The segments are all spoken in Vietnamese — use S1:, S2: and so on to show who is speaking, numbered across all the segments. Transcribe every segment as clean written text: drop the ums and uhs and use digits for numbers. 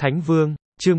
S1: Thánh Vương, chương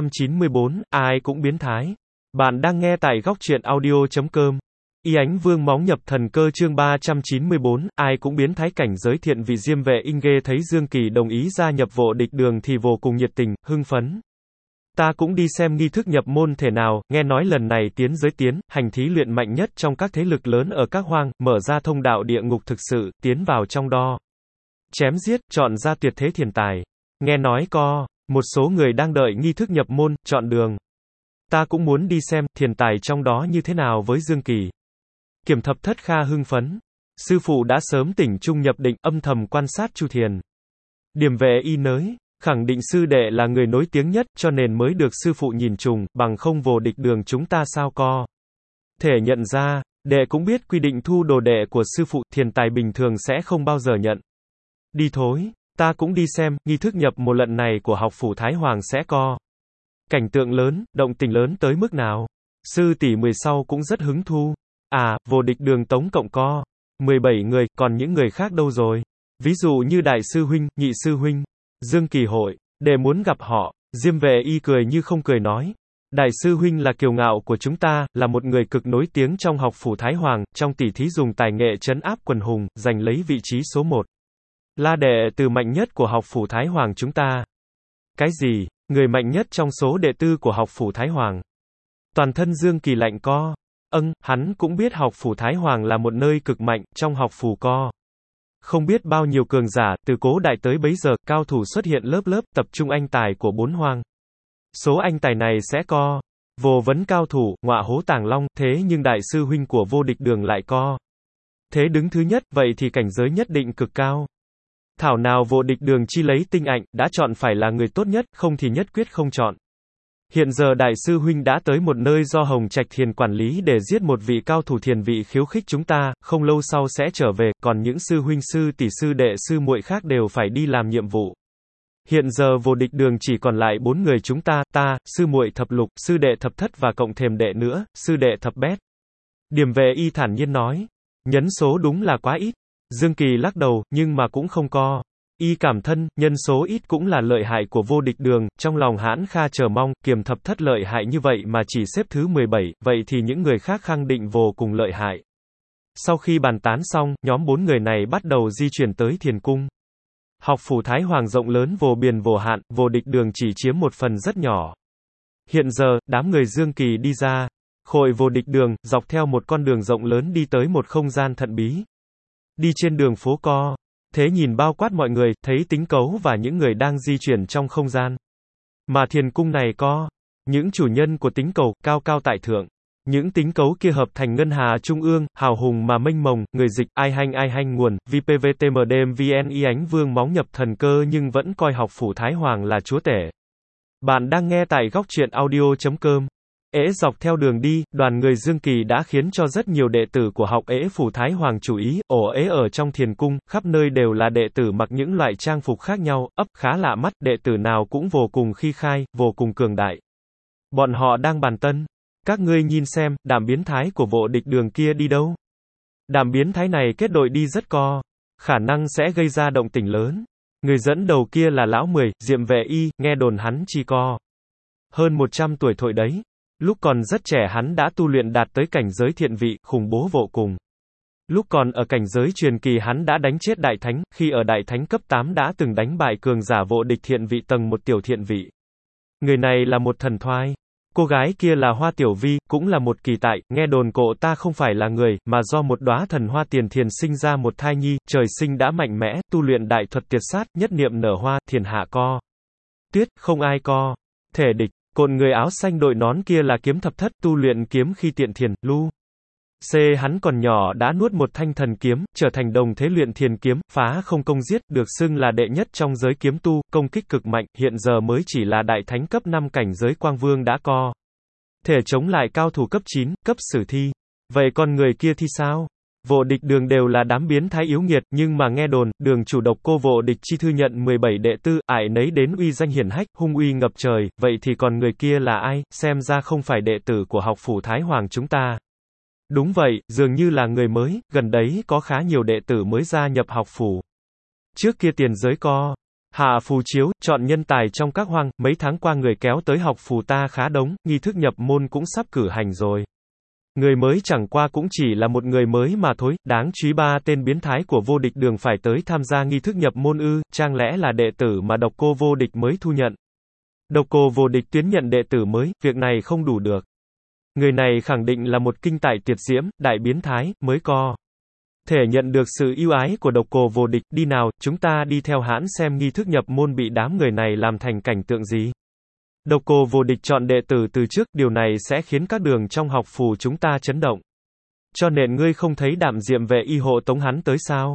S1: 394, ai cũng biến thái. Bạn đang nghe tại góc truyện audio.com. Y Ánh Vương móng nhập thần cơ chương 394, ai cũng biến thái. Cảnh giới thiện vị Diêm Vệ Inge thấy Dương Kỳ đồng ý gia nhập Vô Địch Đường thì vô cùng nhiệt tình, hưng phấn. Ta cũng đi xem nghi thức nhập môn thể nào, nghe nói lần này tiến giới tiến, hành thí luyện mạnh nhất trong các thế lực lớn ở các hoang, mở ra thông đạo địa ngục thực sự, tiến vào trong đó. Chém giết, chọn ra tuyệt thế thiền tài. Nghe nói có một số người đang đợi nghi thức nhập môn, chọn đường. Ta cũng muốn đi xem, thiền tài trong đó như thế nào với Dương Kỳ. Kiểm Thập Thất Kha hưng phấn. Sư phụ đã sớm tỉnh trung nhập định, âm thầm quan sát Chu Thiền. Điểm Vệ Y nới, khẳng định sư đệ là người nổi tiếng nhất, cho nên mới được sư phụ nhìn trùng, bằng không Vô Địch Đường chúng ta sao có thể nhận ra. Đệ cũng biết quy định thu đồ đệ của sư phụ, thiền tài bình thường sẽ không bao giờ nhận. Đi thôi. Ta cũng đi xem, nghi thức nhập một lần này của học phủ Thái Hoàng sẽ có cảnh tượng lớn, động tình lớn tới mức nào. Sư tỷ 10 sau cũng rất hứng thu. À, Vô Địch Đường tổng cộng có 17 người, còn những người khác đâu rồi? Ví dụ như Đại sư huynh, Nhị sư huynh, Dương Kỳ hội, để muốn gặp họ. Diêm Vệ Y cười như không cười nói. Đại sư huynh là kiêu ngạo của chúng ta, là một người cực nổi tiếng trong học phủ Thái Hoàng, trong tỷ thí dùng tài nghệ trấn áp quần hùng, giành lấy vị trí số 1. Là đệ tử mạnh nhất của học phủ Thái Hoàng chúng ta. Cái gì? Người mạnh nhất trong số đệ tử của học phủ Thái Hoàng? Toàn thân Dương Kỳ lạnh co. Hắn cũng biết học phủ Thái Hoàng là một nơi cực mạnh, trong học phủ co không biết bao nhiêu cường giả, từ Cố Đại tới bấy giờ, cao thủ xuất hiện lớp lớp, tập trung anh tài của 4 hoang. Số anh tài này sẽ co vô vấn cao thủ, ngọa hố tàng long, thế nhưng đại sư huynh của Vô Địch Đường lại co thế đứng thứ nhất, vậy thì cảnh giới nhất định cực cao. Thảo nào Vô Địch Đường chi lấy tinh anh, đã chọn phải là người tốt nhất, không thì nhất quyết không chọn. Hiện giờ đại sư huynh đã tới một nơi do Hồng Trạch Thiền quản lý để giết một vị cao thủ thiền vị khiêu khích chúng ta, không lâu sau sẽ trở về, còn những sư huynh sư tỷ sư đệ sư muội khác đều phải đi làm nhiệm vụ. Hiện giờ Vô Địch Đường chỉ còn lại 4 người chúng ta, sư muội Thập Lục, sư đệ Thập Thất và cộng thêm đệ nữa, sư đệ Thập Bét. Điểm Vệ Y thản nhiên nói. Nhân số đúng là quá ít. Dương Kỳ lắc đầu, nhưng mà cũng không co. Y cảm thân, nhân số ít cũng là lợi hại của Vô Địch Đường, trong lòng hãn kha chờ mong, Kiềm Thập Thất lợi hại như vậy mà chỉ xếp thứ 17, vậy thì những người khác khẳng định vô cùng lợi hại. Sau khi bàn tán xong, nhóm 4 người này bắt đầu di chuyển tới Thiền Cung. Học phủ Thái Hoàng rộng lớn vô biên vô hạn, Vô Địch Đường chỉ chiếm một phần rất nhỏ. Hiện giờ, đám người Dương Kỳ đi ra khỏi Vô Địch Đường, dọc theo một con đường rộng lớn đi tới một không gian thận bí. Đi trên đường phố co thế nhìn bao quát mọi người, thấy Tính Cấu và những người đang di chuyển trong không gian. Mà Thiền Cung này có những chủ nhân của Tính Cầu, cao cao tại thượng. Những Tính Cấu kia hợp thành ngân hà trung ương, hào hùng mà mênh mông, người dịch, ai hanh nguồn, VPVTMDM VN Y Ánh Vương móng nhập thần cơ nhưng vẫn coi học phủ Thái Hoàng là chúa tể. Bạn đang nghe tại góc truyện audio.com. Dọc theo đường đi, đoàn người Dương Kỳ đã khiến cho rất nhiều đệ tử của học phủ Thái Hoàng chú ý, ở trong Thiền Cung, khắp nơi đều là đệ tử mặc những loại trang phục khác nhau, khá lạ mắt, đệ tử nào cũng vô cùng khí khai, vô cùng cường đại. Bọn họ đang bàn tân. Các ngươi nhìn xem, đám biến thái của Vô Địch Đường kia đi đâu? Đám biến thái này kết đội đi rất co khả năng sẽ gây ra động tĩnh lớn. Người dẫn đầu kia là Lão Mười, Diệm Vệ Y, nghe đồn hắn chỉ co hơn 100 tuổi thôi đấy. Lúc còn rất trẻ hắn đã tu luyện đạt tới cảnh giới thiện vị, khủng bố vô cùng. Lúc còn ở cảnh giới truyền kỳ hắn đã đánh chết đại thánh, khi ở đại thánh cấp 8 đã từng đánh bại cường giả Vô Địch thiện vị tầng 1 tiểu thiện vị. Người này là một thần thoại. Cô gái kia là Hoa Tiểu Vi, cũng là một kỳ tại, nghe đồn cô ta không phải là người, mà do một đóa thần hoa tiền thiền sinh ra một thai nhi, trời sinh đã mạnh mẽ, tu luyện đại thuật tiệt sát, nhất niệm nở hoa, thiền hạ co tuyết, không ai co thể địch. Còn người áo xanh đội nón kia là Kiếm Thập Thất, tu luyện kiếm khi tiện thiền, hắn còn nhỏ đã nuốt một thanh thần kiếm, trở thành đồng thế luyện thiền kiếm, phá không công giết, được xưng là đệ nhất trong giới kiếm tu, công kích cực mạnh, hiện giờ mới chỉ là đại thánh cấp 5 cảnh giới Quang Vương đã co thể chống lại cao thủ cấp 9, cấp Sử Thi. Vậy còn người kia thì sao? Vô Địch Đường đều là đám biến thái yếu nghiệt, nhưng mà nghe đồn, đường chủ độc cô Vô Địch chi thư nhận 17 đệ tử, ải nấy đến uy danh hiển hách, hung uy ngập trời, vậy thì còn người kia là ai? Xem ra không phải đệ tử của học phủ Thái Hoàng chúng ta. Đúng vậy, dường như là người mới, gần đấy có khá nhiều đệ tử mới gia nhập học phủ. Trước kia tiền giới co Hạ phù chiếu, chọn nhân tài trong các hoang, mấy tháng qua người kéo tới học phù ta khá đống, nghi thức nhập môn cũng sắp cử hành rồi. Người mới chẳng qua cũng chỉ là một người mới mà thôi, đáng chú ý 3 tên biến thái của vô địch đường phải tới tham gia nghi thức nhập môn ư, chẳng lẽ là đệ tử mà độc cô vô địch mới thu nhận. Độc cô vô địch tuyến nhận đệ tử mới, việc này không đủ được. Người này khẳng định là một kinh tài tuyệt diễm, đại biến thái, mới có thể nhận được sự ưu ái của độc cô vô địch, đi nào, chúng ta đi theo hãn xem nghi thức nhập môn bị đám người này làm thành cảnh tượng gì. Độc cô vô địch chọn đệ tử từ trước, điều này sẽ khiến các đường trong học phù chúng ta chấn động. Cho nên ngươi không thấy Đạm Diệm Vệ y hộ tống hắn tới sao?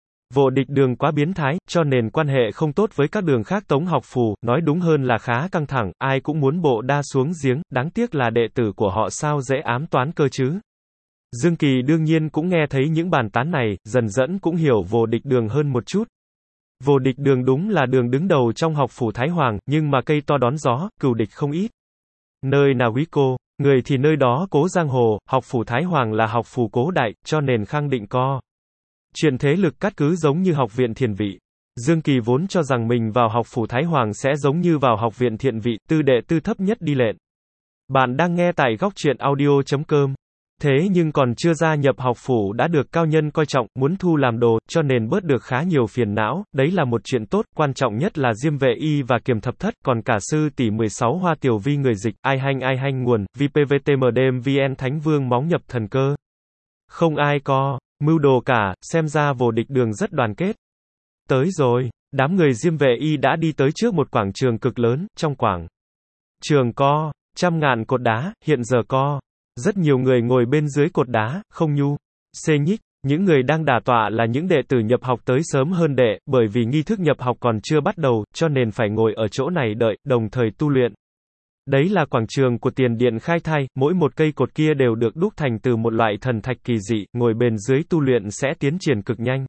S1: Vô địch đường quá biến thái, cho nên quan hệ không tốt với các đường khác tống học phù, nói đúng hơn là khá căng thẳng, ai cũng muốn bộ đa xuống giếng, đáng tiếc là đệ tử của họ sao dễ ám toán cơ chứ. Dương Kỳ đương nhiên cũng nghe thấy những bàn tán này, dần dần cũng hiểu vô địch đường hơn một chút. Vô địch đường đúng là đường đứng đầu trong học phủ Thái Hoàng, nhưng mà cây to đón gió, cừu địch không ít. Nơi nào quý cô, người thì nơi đó cố giang hồ, học phủ Thái Hoàng là học phủ cố đại, cho nên khẳng định co chuyện thế lực cát cứ giống như học viện Thiền Vị. Dương Kỳ vốn cho rằng mình vào học phủ Thái Hoàng sẽ giống như vào học viện Thiện Vị, tư đệ tư thấp nhất đi lệnh. Bạn đang nghe tại góc truyện audio.com. Thế nhưng còn chưa gia nhập học phủ đã được cao nhân coi trọng, muốn thu làm đồ, cho nên bớt được khá nhiều phiền não, đấy là một chuyện tốt, quan trọng nhất là Diêm Vệ Y và Kiềm Thập Thất, còn cả sư tỷ 16 Hoa Tiểu Vi người dịch, ai hanh nguồn, VPVTMDM VN Thánh Vương móng nhập thần cơ. Không ai có mưu đồ cả, xem ra vô địch đường rất đoàn kết. Tới rồi, đám người Diêm Vệ Y đã đi tới trước một quảng trường cực lớn, trong quảng trường có trăm ngàn cột đá, hiện giờ có rất nhiều người ngồi bên dưới cột đá, không nhu, xê nhích. Những người đang đả tọa là những đệ tử nhập học tới sớm hơn đệ, bởi vì nghi thức nhập học còn chưa bắt đầu, cho nên phải ngồi ở chỗ này đợi, đồng thời tu luyện. Đấy là quảng trường của tiền điện khai thai, mỗi một cây cột kia đều được đúc thành từ một loại thần thạch kỳ dị, ngồi bên dưới tu luyện sẽ tiến triển cực nhanh.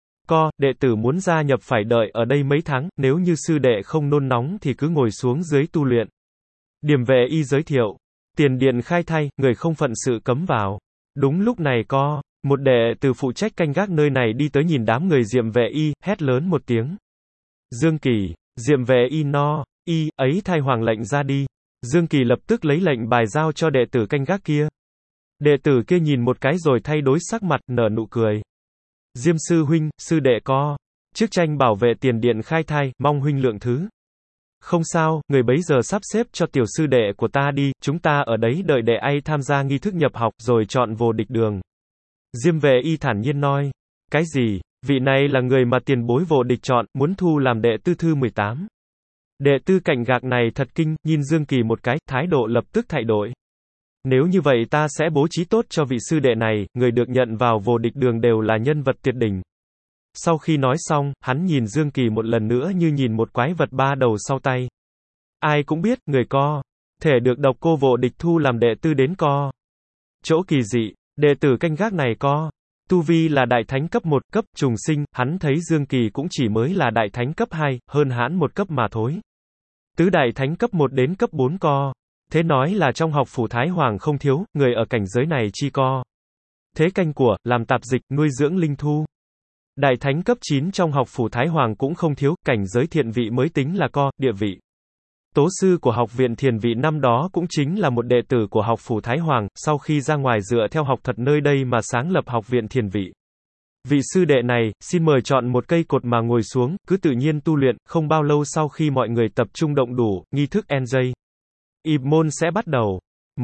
S1: Đệ tử muốn gia nhập phải đợi ở đây mấy tháng, nếu như sư đệ không nôn nóng thì cứ ngồi xuống dưới tu luyện. Điểm Vệ Y giới thiệu. Tiền điện khai thay, người không phận sự cấm vào. Đúng lúc này một đệ tử phụ trách canh gác nơi này đi tới nhìn đám người Diệm Vệ Y, hét lớn một tiếng. Dương Kỳ, Diệm Vệ Y ấy thay hoàng lệnh ra đi. Dương Kỳ lập tức lấy lệnh bài giao cho đệ tử canh gác kia. Đệ tử kia nhìn một cái rồi thay đổi sắc mặt, nở nụ cười. Diêm sư huynh, sư đệ chức tranh bảo vệ tiền điện khai thai, mong huynh lượng thứ. Không sao, người bấy giờ sắp xếp cho tiểu sư đệ của ta đi, chúng ta ở đấy đợi đệ ấy tham gia nghi thức nhập học rồi chọn vô địch đường. Diêm Vệ Y thản nhiên nói. Cái gì? Vị này là người mà tiền bối vô địch chọn, muốn thu làm đệ tư thư 18. Đệ tư cảnh gạc này thật kinh, nhìn Dương Kỳ một cái, thái độ lập tức thay đổi. Nếu như vậy ta sẽ bố trí tốt cho vị sư đệ này, người được nhận vào vô địch đường đều là nhân vật tuyệt đỉnh. Sau khi nói xong, hắn nhìn Dương Kỳ một lần nữa như nhìn một quái vật ba đầu sau tay. Ai cũng biết, người thể được độc cô vô địch thu làm đệ tư đến chỗ kỳ dị, đệ tử canh gác này tu vi là đại thánh cấp 1, cấp trùng sinh, hắn thấy Dương Kỳ cũng chỉ mới là đại thánh cấp 2, hơn hắn một cấp mà thôi. Tứ đại thánh cấp 1 đến cấp 4 thế nói là trong học phủ Thái Hoàng không thiếu, người ở cảnh giới này chi thế canh của, làm tạp dịch, nuôi dưỡng linh thu. Đại thánh cấp 9 trong học phủ Thái Hoàng cũng không thiếu, cảnh giới thiện vị mới tính là địa vị. Tố sư của học viện Thiền Vị năm đó cũng chính là một đệ tử của học phủ Thái Hoàng, sau khi ra ngoài dựa theo học thuật nơi đây mà sáng lập học viện Thiền Vị. Vị sư đệ này, xin mời chọn một cây cột mà ngồi xuống, cứ tự nhiên tu luyện, không bao lâu sau khi mọi người tập trung động đủ, nghi thức NJ. Nhập môn sẽ bắt đầu.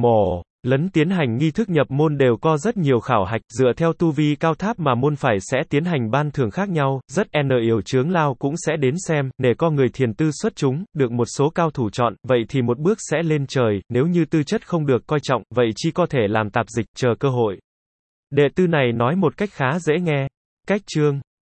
S1: Lấn tiến hành nghi thức nhập môn đều có rất nhiều khảo hạch, dựa theo tu vi cao tháp mà môn phải sẽ tiến hành ban thưởng khác nhau, rất yêu chướng lao cũng sẽ đến xem, để có người thiền tư xuất chúng, được một số cao thủ chọn, vậy thì một bước sẽ lên trời, nếu như tư chất không được coi trọng, vậy chỉ có thể làm tạp dịch, chờ cơ hội. Đệ tư này nói một cách khá dễ nghe. Cách chương